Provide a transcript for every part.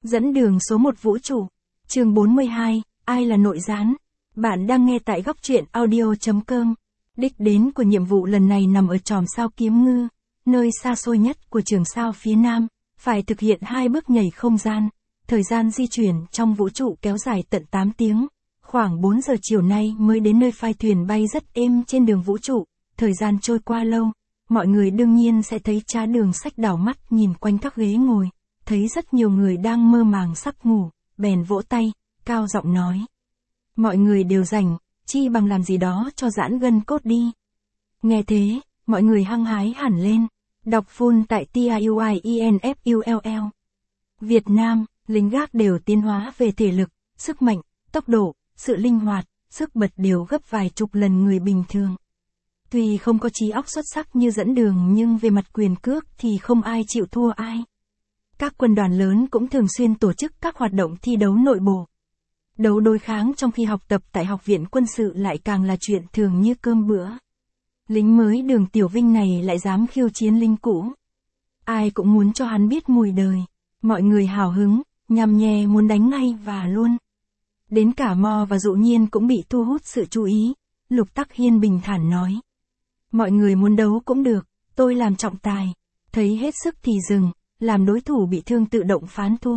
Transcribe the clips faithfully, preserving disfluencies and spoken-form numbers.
Dẫn đường số một vũ trụ. Chương bốn mươi hai, ai là nội gián? Bạn đang nghe tại góc truyện audio chấm com. Đích đến của nhiệm vụ lần này nằm ở chòm sao Kiếm Ngư, nơi xa xôi nhất của trường sao phía Nam, phải thực hiện hai bước nhảy không gian. Thời gian di chuyển trong vũ trụ kéo dài tận tám tiếng. Khoảng bốn giờ chiều nay mới đến nơi phai thuyền bay rất êm trên đường vũ trụ. Thời gian trôi qua lâu, mọi người đương nhiên sẽ thấy Trá Đường Sách đảo mắt nhìn quanh các ghế ngồi, thấy rất nhiều người đang mơ màng sắp ngủ, bèn vỗ tay, cao giọng nói. Mọi người đều rảnh, chi bằng làm gì đó cho giãn gân cốt đi. Nghe thế, mọi người hăng hái hẳn lên, đọc full tại TIUIENFULL. Việt Nam, lính gác đều tiến hóa về thể lực, sức mạnh, tốc độ, sự linh hoạt, sức bật đều gấp vài chục lần người bình thường. Tuy không có trí óc xuất sắc như Dẫn Đường nhưng về mặt quyền cước thì không ai chịu thua ai. Các quân đoàn lớn cũng thường xuyên tổ chức các hoạt động thi đấu nội bộ. Đấu đối kháng trong khi học tập tại học viện quân sự lại càng là chuyện thường như cơm bữa. Lính mới Đường Tiểu Vinh này lại dám khiêu chiến lính cũ. Ai cũng muốn cho hắn biết mùi đời. Mọi người hào hứng, nhằm nhè muốn đánh ngay và luôn. Đến cả Mo và Dụ Nhiên cũng bị thu hút sự chú ý. Lục Tắc Hiên bình thản nói. Mọi người muốn đấu cũng được, tôi làm trọng tài. Thấy hết sức thì dừng, làm đối thủ bị thương tự động phán thua.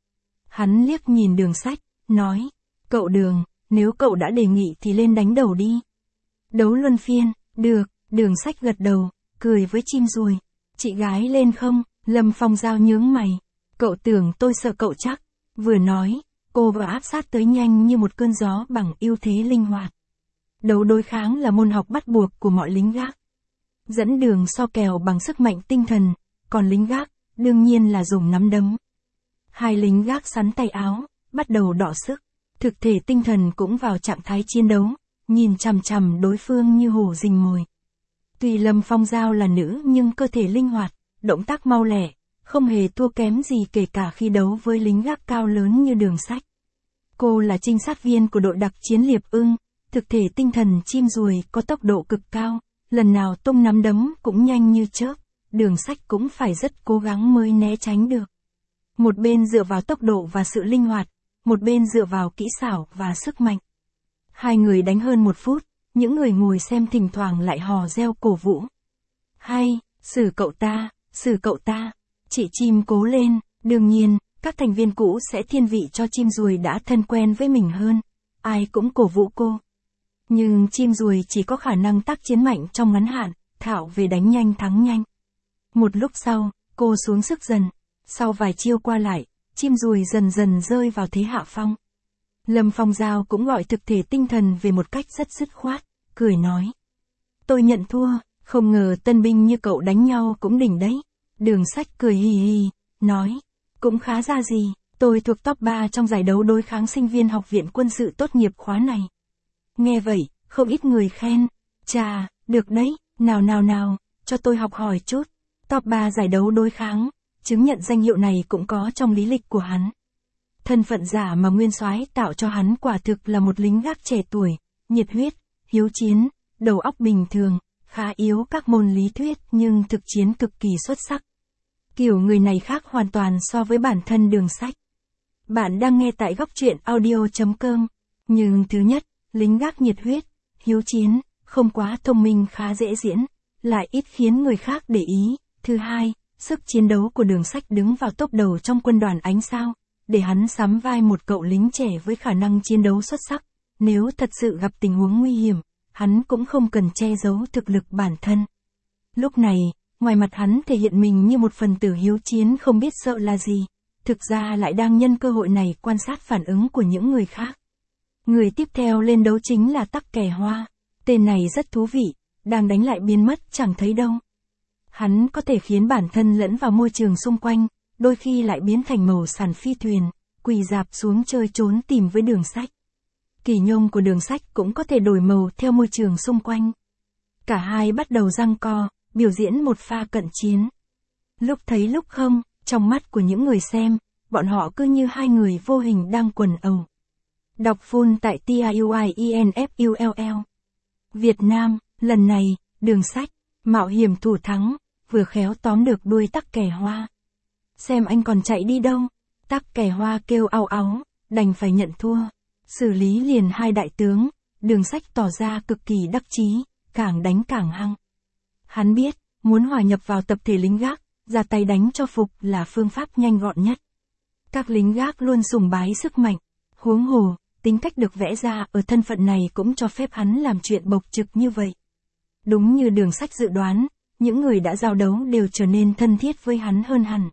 Hắn liếc nhìn Đường Sách, nói. Cậu Đường, nếu cậu đã đề nghị thì lên đánh đầu đi. Đấu luân phiên, được, Đường Sách gật đầu, cười với chim ruồi. Chị gái lên không? Lâm Phong Giao nhướng mày. Cậu tưởng tôi sợ cậu chắc. Vừa nói, cô vừa áp sát tới nhanh như một cơn gió bằng ưu thế linh hoạt. Đấu đối kháng là môn học bắt buộc của mọi lính gác. Dẫn Đường so kèo bằng sức mạnh tinh thần, còn lính gác, đương nhiên là dùng nắm đấm. Hai lính gác sắn tay áo, bắt đầu đọ sức. Thực thể tinh thần cũng vào trạng thái chiến đấu, nhìn chằm chằm đối phương như hổ rình mồi. Tuy Lâm Phong Giao là nữ nhưng cơ thể linh hoạt, động tác mau lẹ, không hề thua kém gì kể cả khi đấu với lính gác cao lớn như Đường Sách. Cô là trinh sát viên của đội đặc chiến Liệp Ưng, thực thể tinh thần chim ruồi có tốc độ cực cao, lần nào tung nắm đấm cũng nhanh như chớp, Đường Sách cũng phải rất cố gắng mới né tránh được. Một bên dựa vào tốc độ và sự linh hoạt, một bên dựa vào kỹ xảo và sức mạnh. Hai người đánh hơn một phút, những người ngồi xem thỉnh thoảng lại hò reo cổ vũ. Hay, xử cậu ta, xử cậu ta, chị chim cố lên, đương nhiên, các thành viên cũ sẽ thiên vị cho chim ruồi đã thân quen với mình hơn, ai cũng cổ vũ cô. Nhưng chim ruồi chỉ có khả năng tác chiến mạnh trong ngắn hạn, thạo về đánh nhanh thắng nhanh. Một lúc sau, cô xuống sức dần, sau vài chiêu qua lại, chim ruồi dần dần rơi vào thế hạ phong. Lâm Phong Giao cũng gọi thực thể tinh thần về một cách rất dứt khoát, cười nói. Tôi nhận thua, không ngờ tân binh như cậu đánh nhau cũng đỉnh đấy. Đường Sách cười hì hì, nói. Cũng khá ra gì, tôi thuộc top ba trong giải đấu đối kháng sinh viên học viện quân sự tốt nghiệp khóa này. Nghe vậy, không ít người khen. Chà, được đấy, nào nào nào, cho tôi học hỏi chút. Top ba giải đấu đối kháng, chứng nhận danh hiệu này cũng có trong lý lịch của hắn. Thân phận giả mà Nguyên Soái tạo cho hắn quả thực là một lính gác trẻ tuổi, nhiệt huyết, hiếu chiến, đầu óc bình thường, khá yếu các môn lý thuyết nhưng thực chiến cực kỳ xuất sắc. Kiểu người này khác hoàn toàn so với bản thân Đường Sách. Bạn đang nghe tại góc truyện audio chấm com. Nhưng thứ nhất, lính gác nhiệt huyết, hiếu chiến, không quá thông minh khá dễ diễn, lại ít khiến người khác để ý. Thứ hai, sức chiến đấu của Đường Sách đứng vào top đầu trong quân đoàn Ánh Sao, để hắn sắm vai một cậu lính trẻ với khả năng chiến đấu xuất sắc. Nếu thật sự gặp tình huống nguy hiểm, hắn cũng không cần che giấu thực lực bản thân. Lúc này, ngoài mặt hắn thể hiện mình như một phần tử hiếu chiến không biết sợ là gì, thực ra lại đang nhân cơ hội này quan sát phản ứng của những người khác. Người tiếp theo lên đấu chính là Tắc Kè Hoa. Tên này rất thú vị, đang đánh lại biến mất chẳng thấy đâu. Hắn có thể khiến bản thân lẫn vào môi trường xung quanh, đôi khi lại biến thành màu sàn phi thuyền, quỳ dạp xuống chơi trốn tìm với Đường Sách. Kỳ nhông của Đường Sách cũng có thể đổi màu theo môi trường xung quanh. Cả hai bắt đầu giằng co, biểu diễn một pha cận chiến. Lúc thấy lúc không, trong mắt của những người xem, bọn họ cứ như hai người vô hình đang quần ẩu. Đọc full tại TIUIENFULL. Việt Nam, lần này, Đường Sách, mạo hiểm thủ thắng, vừa khéo tóm được đuôi Tắc Kè Hoa. Xem anh còn chạy đi đâu. Tắc Kè Hoa kêu au áu, đành phải nhận thua. Xử lý liền hai đại tướng, Đường Sách tỏ ra cực kỳ đắc chí, càng đánh càng hăng. Hắn biết, muốn hòa nhập vào tập thể lính gác, ra tay đánh cho phục là phương pháp nhanh gọn nhất. Các lính gác luôn sùng bái sức mạnh, huống hồ, tính cách được vẽ ra ở thân phận này cũng cho phép hắn làm chuyện bộc trực như vậy. Đúng như Đường Sách dự đoán, những người đã giao đấu đều trở nên thân thiết với hắn hơn hẳn.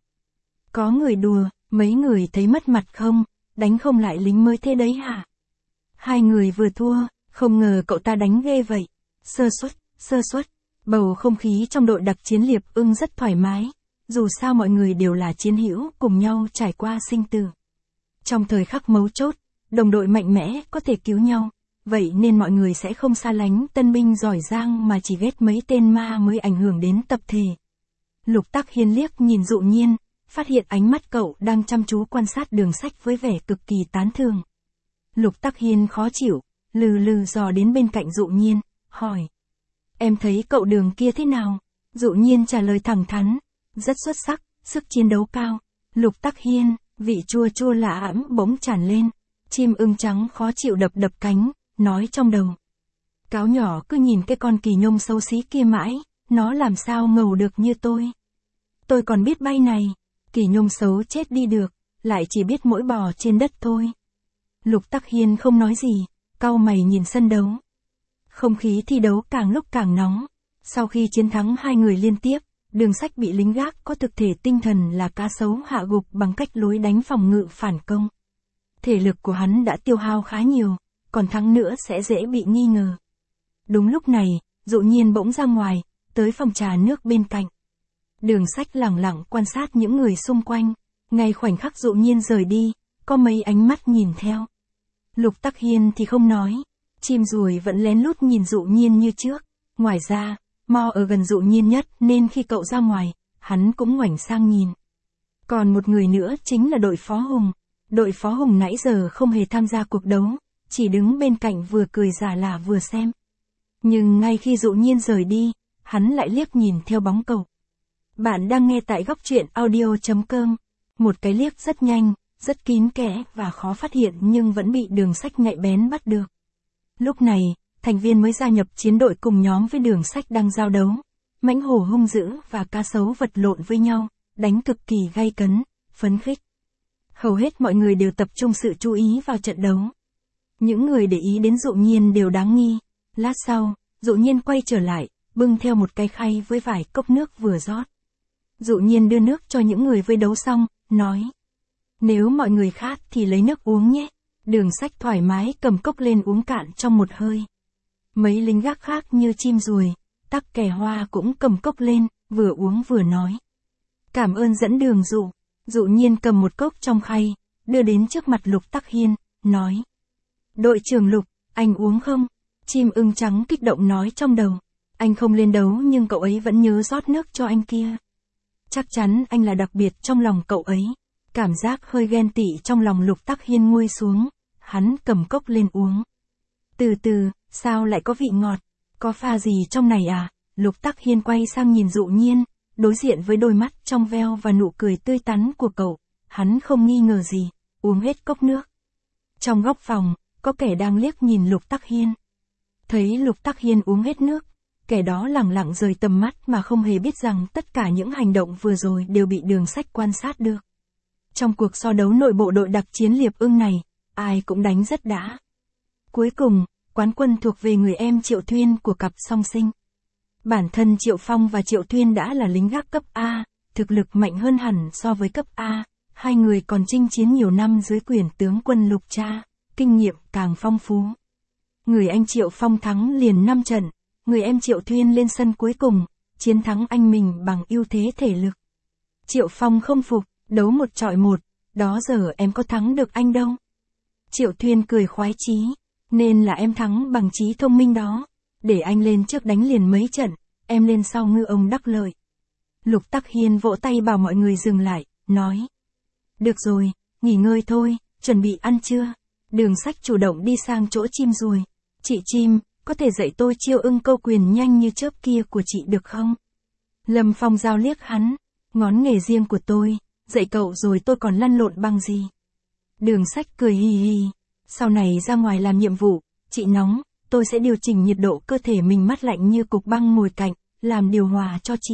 Có người đùa, mấy người thấy mất mặt không, đánh không lại lính mới thế đấy hả? Hai người vừa thua, không ngờ cậu ta đánh ghê vậy. Sơ suất, sơ suất. Bầu không khí trong đội đặc chiến Liệp Ưng rất thoải mái, dù sao mọi người đều là chiến hữu cùng nhau trải qua sinh tử. Trong thời khắc mấu chốt, đồng đội mạnh mẽ có thể cứu nhau, vậy nên mọi người sẽ không xa lánh tân binh giỏi giang mà chỉ ghét mấy tên ma mới ảnh hưởng đến tập thể. Lục Tắc Hiên liếc nhìn Dụ Nhiên, phát hiện ánh mắt cậu đang chăm chú quan sát Đường Sách với vẻ cực kỳ tán thưởng. Lục Tắc Hiên khó chịu, lừ lừ dò đến bên cạnh Dụ Nhiên, hỏi. Em thấy cậu Đường kia thế nào? Dụ Nhiên trả lời thẳng thắn, rất xuất sắc, sức chiến đấu cao. Lục Tắc Hiên, vị chua chua lạ ẵm bỗng tràn lên, chim ưng trắng khó chịu đập đập cánh, nói trong đầu. Cáo nhỏ cứ nhìn cái con kỳ nhông xấu xí kia mãi, nó làm sao ngầu được như tôi. Tôi còn biết bay này, kỳ nhông xấu chết đi được, lại chỉ biết mỗi bò trên đất thôi. Lục Tắc Hiên không nói gì, cau mày nhìn sân đấu. Không khí thi đấu càng lúc càng nóng. Sau khi chiến thắng hai người liên tiếp, Đường Sách bị lính gác có thực thể tinh thần là cá sấu hạ gục bằng cách lối đánh phòng ngự phản công. Thể lực của hắn đã tiêu hao khá nhiều, còn thắng nữa sẽ dễ bị nghi ngờ. Đúng lúc này, Dụ Nhiên bỗng ra ngoài, tới phòng trà nước bên cạnh. Đường Sách lẳng lặng quan sát những người xung quanh, ngay khoảnh khắc Dụ Nhiên rời đi, có mấy ánh mắt nhìn theo. Lục Tắc Hiên thì không nói, chim ruồi vẫn lén lút nhìn Dụ Nhiên như trước. Ngoài ra, Mo ở gần Dụ Nhiên nhất nên khi cậu ra ngoài, hắn cũng ngoảnh sang nhìn. Còn một người nữa chính là đội Phó Hùng. Đội Phó Hùng nãy giờ không hề tham gia cuộc đấu, chỉ đứng bên cạnh vừa cười giả lả vừa xem. Nhưng ngay khi Dụ Nhiên rời đi, hắn lại liếc nhìn theo bóng cậu. Bạn đang nghe tại góc truyện audio chấm com. Một cái liếc rất nhanh, rất kín kẽ và khó phát hiện nhưng vẫn bị Đường Sách nhạy bén bắt được. Lúc này, thành viên mới gia nhập chiến đội cùng nhóm với Đường Sách đang giao đấu. Mãnh hổ hung dữ và cá sấu vật lộn với nhau, đánh cực kỳ gay cấn, phấn khích. Hầu hết mọi người đều tập trung sự chú ý vào trận đấu. Những người để ý đến Dụ Nhiên đều đáng nghi. Lát sau, Dụ Nhiên quay trở lại, bưng theo một cái khay với vài cốc nước vừa rót. Dụ Nhiên đưa nước cho những người vây đấu xong, nói. Nếu mọi người khát thì lấy nước uống nhé. Đường Sách thoải mái cầm cốc lên uống cạn trong một hơi. Mấy lính gác khác như chim ruồi, Tắc Kè Hoa cũng cầm cốc lên, vừa uống vừa nói. Cảm ơn dẫn đường Dụ. Dụ Nhiên cầm một cốc trong khay, đưa đến trước mặt Lục Tắc Hiên, nói. Đội trưởng Lục, anh uống không? Chim ưng trắng kích động nói trong đầu. Anh không lên đấu nhưng cậu ấy vẫn nhớ rót nước cho anh kia. Chắc chắn anh là đặc biệt trong lòng cậu ấy. Cảm giác hơi ghen tị trong lòng Lục Tắc Hiên nguôi xuống, hắn cầm cốc lên uống. Từ từ, sao lại có vị ngọt? Có pha gì trong này à? Lục Tắc Hiên quay sang nhìn Dụ Nhiên, đối diện với đôi mắt trong veo và nụ cười tươi tắn của cậu, hắn không nghi ngờ gì, uống hết cốc nước. Trong góc phòng, có kẻ đang liếc nhìn Lục Tắc Hiên. Thấy Lục Tắc Hiên uống hết nước, kẻ đó lẳng lặng rời tầm mắt mà không hề biết rằng tất cả những hành động vừa rồi đều bị Đường Sách quan sát được. Trong cuộc so đấu nội bộ đội đặc chiến Liệp Ưng này, ai cũng đánh rất đã. Cuối cùng, quán quân thuộc về người em Triệu Thuyên của cặp song sinh. Bản thân Triệu Phong và Triệu Thuyên đã là lính gác cấp A, thực lực mạnh hơn hẳn so với cấp A, hai người còn chinh chiến nhiều năm dưới quyền tướng quân Lục Cha, kinh nghiệm càng phong phú. Người anh Triệu Phong thắng liền năm trận, người em Triệu Thuyên lên sân cuối cùng, chiến thắng anh mình bằng ưu thế thể lực. Triệu Phong không phục, đấu một chọi một, đó giờ em có thắng được anh đâu. Triệu Thuyên cười khoái chí, nên là em thắng bằng trí thông minh đó. Để anh lên trước đánh liền mấy trận, em lên sau ngư ông đắc lợi. Lục Tắc Hiên vỗ tay bảo mọi người dừng lại, nói. Được rồi, nghỉ ngơi thôi, chuẩn bị ăn trưa. Đường Sách chủ động đi sang chỗ chim ruồi. Chị chim, có thể dạy tôi chiêu ưng câu quyền nhanh như chớp kia của chị được không? Lâm Phong giao liếc hắn, ngón nghề riêng của tôi, dạy cậu rồi tôi còn lăn lộn bằng gì. Đường Sách cười hì hì. Sau này ra ngoài làm nhiệm vụ, chị nóng, tôi sẽ điều chỉnh nhiệt độ cơ thể mình mát lạnh như cục băng ngồi cạnh, làm điều hòa cho chị.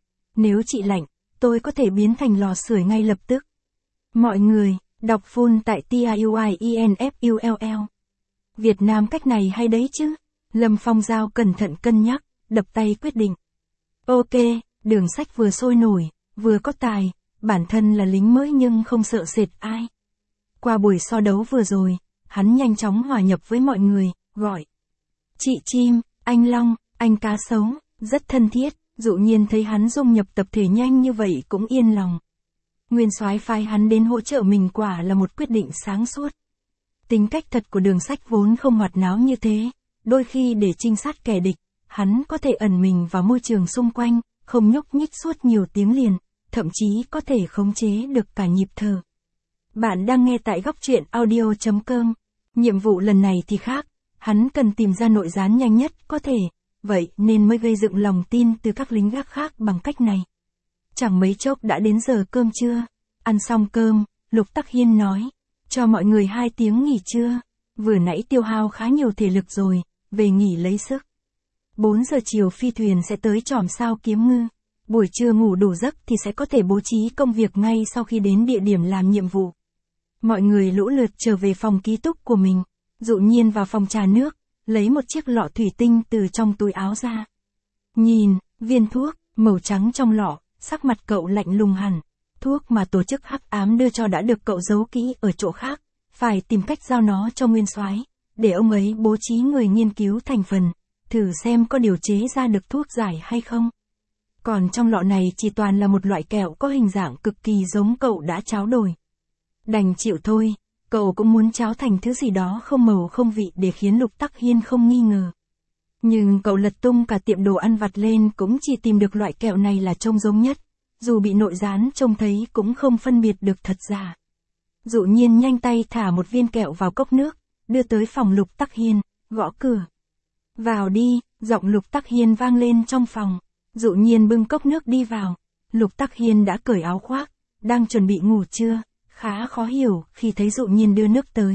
Nếu chị lạnh, tôi có thể biến thành lò sưởi ngay lập tức. Mọi người, đọc full tại T I U I E N F U L L. Việt Nam cách này hay đấy chứ. Lâm Phong Giao cẩn thận cân nhắc, đập tay quyết định. Ok, Đường Sách vừa sôi nổi, vừa có tài, bản thân là lính mới nhưng không sợ sệt ai. Qua buổi so đấu vừa rồi, hắn nhanh chóng hòa nhập với mọi người, gọi. Chị Chim, anh Long, anh Cá Sấu, rất thân thiết, Dụ Nhiên thấy hắn dung nhập tập thể nhanh như vậy cũng yên lòng. Nguyên soái phái hắn đến hỗ trợ mình quả là một quyết định sáng suốt. Tính cách thật của Đường Sách vốn không hoạt náo như thế, đôi khi để trinh sát kẻ địch, hắn có thể ẩn mình vào môi trường xung quanh, không nhúc nhích suốt nhiều tiếng liền, thậm chí có thể khống chế được cả nhịp thở. Bạn đang nghe tại góc truyện audio chấm com. Nhiệm vụ lần này thì khác, hắn cần tìm ra nội gián nhanh nhất có thể, vậy nên mới gây dựng lòng tin từ các lính gác khác bằng cách này. Chẳng mấy chốc đã đến giờ cơm trưa, ăn xong cơm, Lục Tắc Hiên nói, cho mọi người hai tiếng nghỉ trưa, vừa nãy tiêu hao khá nhiều thể lực rồi, về nghỉ lấy sức. bốn giờ chiều phi thuyền sẽ tới Tròm Sao Kiếm Ngư, buổi trưa ngủ đủ giấc thì sẽ có thể bố trí công việc ngay sau khi đến địa điểm làm nhiệm vụ. Mọi người lũ lượt trở về phòng ký túc của mình, Dụ Nhiên vào phòng trà nước, lấy một chiếc lọ thủy tinh từ trong túi áo ra. Nhìn, viên thuốc, màu trắng trong lọ, sắc mặt cậu lạnh lùng hẳn. Thuốc mà tổ chức hắc ám đưa cho đã được cậu giấu kỹ ở chỗ khác, phải tìm cách giao nó cho nguyên soái, để ông ấy bố trí người nghiên cứu thành phần, thử xem có điều chế ra được thuốc giải hay không. Còn trong lọ này chỉ toàn là một loại kẹo có hình dạng cực kỳ giống cậu đã tráo đổi. Đành chịu thôi, cậu cũng muốn tráo thành thứ gì đó không màu không vị để khiến Lục Tắc Hiên không nghi ngờ. Nhưng cậu lật tung cả tiệm đồ ăn vặt lên cũng chỉ tìm được loại kẹo này là trông giống nhất, dù bị nội gián trông thấy cũng không phân biệt được thật giả. Dụ Nhiên nhanh tay thả một viên kẹo vào cốc nước, đưa tới phòng Lục Tắc Hiên, gõ cửa. Vào đi, giọng Lục Tắc Hiên vang lên trong phòng. Dụ Nhiên bưng cốc nước đi vào. Lục Tắc Hiên đã cởi áo khoác, đang chuẩn bị ngủ trưa, khá khó hiểu khi thấy Dụ Nhiên đưa nước tới.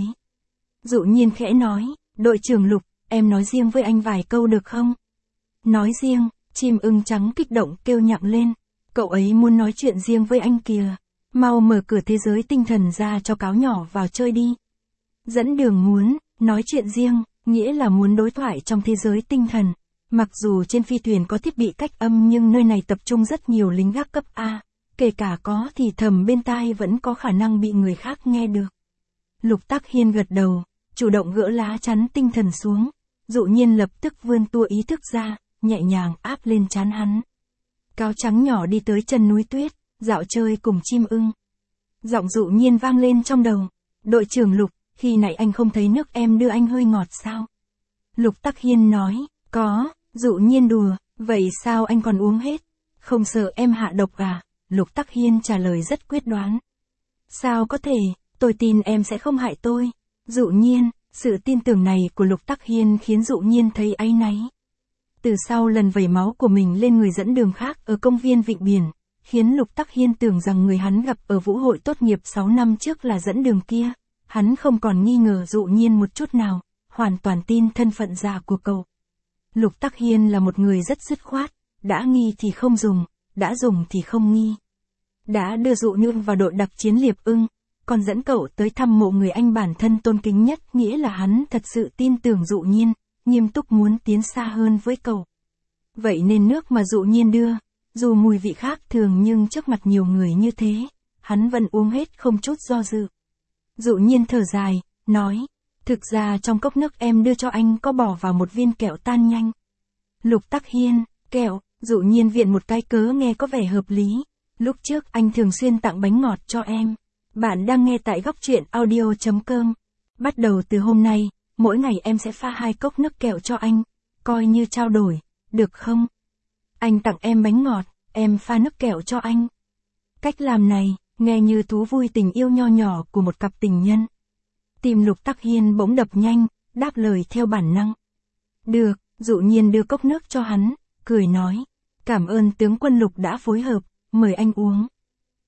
Dụ Nhiên khẽ nói, đội trưởng Lục, em nói riêng với anh vài câu được không? Nói riêng, chim ưng trắng kích động kêu nhặng lên. Cậu ấy muốn nói chuyện riêng với anh kìa. Mau mở cửa thế giới tinh thần ra cho cáo nhỏ vào chơi đi. Dẫn đường muốn, nói chuyện riêng, nghĩa là muốn đối thoại trong thế giới tinh thần. Mặc dù trên phi thuyền có thiết bị cách âm nhưng nơi này tập trung rất nhiều lính gác cấp A. Kể cả có thì thầm bên tai vẫn có khả năng bị người khác nghe được. Lục Tắc Hiên gật đầu, chủ động gỡ lá chắn tinh thần xuống. Dụ Nhiên lập tức vươn tua ý thức ra, nhẹ nhàng áp lên trán hắn. Cáo trắng nhỏ đi tới chân núi tuyết, dạo chơi cùng chim ưng. Giọng Dụ Nhiên vang lên trong đầu. Đội trưởng Lục, khi nãy anh không thấy nước em đưa anh hơi ngọt sao? Lục Tắc Hiên nói, có. Dụ Nhiên đùa, vậy sao anh còn uống hết? Không sợ em hạ độc à? Lục Tắc Hiên trả lời rất quyết đoán. Sao có thể, tôi tin em sẽ không hại tôi. Dụ Nhiên, sự tin tưởng này của Lục Tắc Hiên khiến Dụ Nhiên thấy áy náy. Từ sau lần vẩy máu của mình lên người dẫn đường khác ở công viên Vịnh Biển, khiến Lục Tắc Hiên tưởng rằng người hắn gặp ở vũ hội tốt nghiệp sáu năm trước là dẫn đường kia. Hắn không còn nghi ngờ Dụ Nhiên một chút nào, hoàn toàn tin thân phận giả của cậu. Lục Tắc Hiên là một người rất dứt khoát, đã nghi thì không dùng, đã dùng thì không nghi. Đã đưa Dụ Nhiên vào đội đặc chiến Liệp Ưng, còn dẫn cậu tới thăm mộ người anh bản thân tôn kính nhất, nghĩa là hắn thật sự tin tưởng Dụ Nhiên, nghiêm túc muốn tiến xa hơn với cậu. Vậy nên nước mà Dụ Nhiên đưa, dù mùi vị khác thường nhưng trước mặt nhiều người như thế, hắn vẫn uống hết không chút do dự. Dụ Nhiên thở dài, nói, thực ra trong cốc nước em đưa cho anh có bỏ vào một viên kẹo tan nhanh. Lục Tắc Hiên, kẹo, Dụ Nhiên viện một cái cớ nghe có vẻ hợp lý. Lúc trước anh thường xuyên tặng bánh ngọt cho em. Bạn đang nghe tại góc truyện audio chấm com. Bắt đầu từ hôm nay, mỗi ngày em sẽ pha hai cốc nước kẹo cho anh, coi như trao đổi, được không? Anh tặng em bánh ngọt, em pha nước kẹo cho anh. Cách làm này, nghe như thú vui tình yêu nho nhỏ của một cặp tình nhân. Tim Lục Tắc Hiên bỗng đập nhanh, đáp lời theo bản năng. Được, Dụ Nhiên đưa cốc nước cho hắn, cười nói. Cảm ơn tướng quân Lục đã phối hợp, mời anh uống.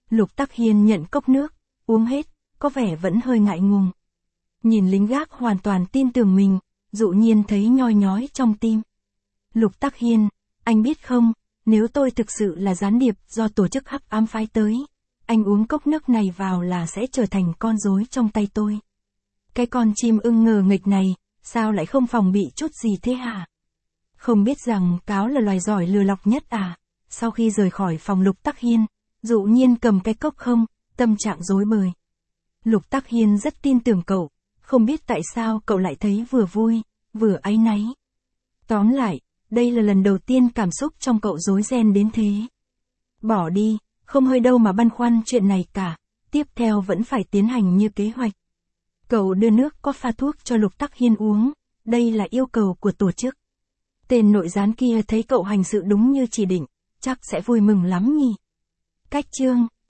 Lục Tắc Hiên nhận cốc nước, uống hết, có vẻ vẫn hơi ngại ngùng. Nhìn lính gác hoàn toàn tin tưởng mình, Dụ Nhiên thấy nhoi nhói trong tim. Lục Tắc Hiên, anh biết không, nếu tôi thực sự là gián điệp do tổ chức Hắc Ám phái tới, anh uống cốc nước này vào là sẽ trở thành con rối trong tay tôi. Cái con chim ưng ngờ nghịch này, sao lại không phòng bị chút gì thế hả? Không biết rằng cáo là loài giỏi lừa lọc nhất à? Sau khi rời khỏi phòng Lục Tắc Hiên, Dụ Nhiên cầm cái cốc không, tâm trạng rối bời. Lục Tắc Hiên rất tin tưởng cậu, không biết tại sao cậu lại thấy vừa vui, vừa áy náy. Tóm lại, đây là lần đầu tiên cảm xúc trong cậu rối ren đến thế. Bỏ đi, không hơi đâu mà băn khoăn chuyện này cả, tiếp theo vẫn phải tiến hành như kế hoạch. Cậu đưa nước có pha thuốc cho Lục Tắc Hiên uống, đây là yêu cầu của tổ chức. Tên nội gián kia thấy cậu hành sự đúng như chỉ định, chắc sẽ vui mừng lắm nhỉ. Cách chương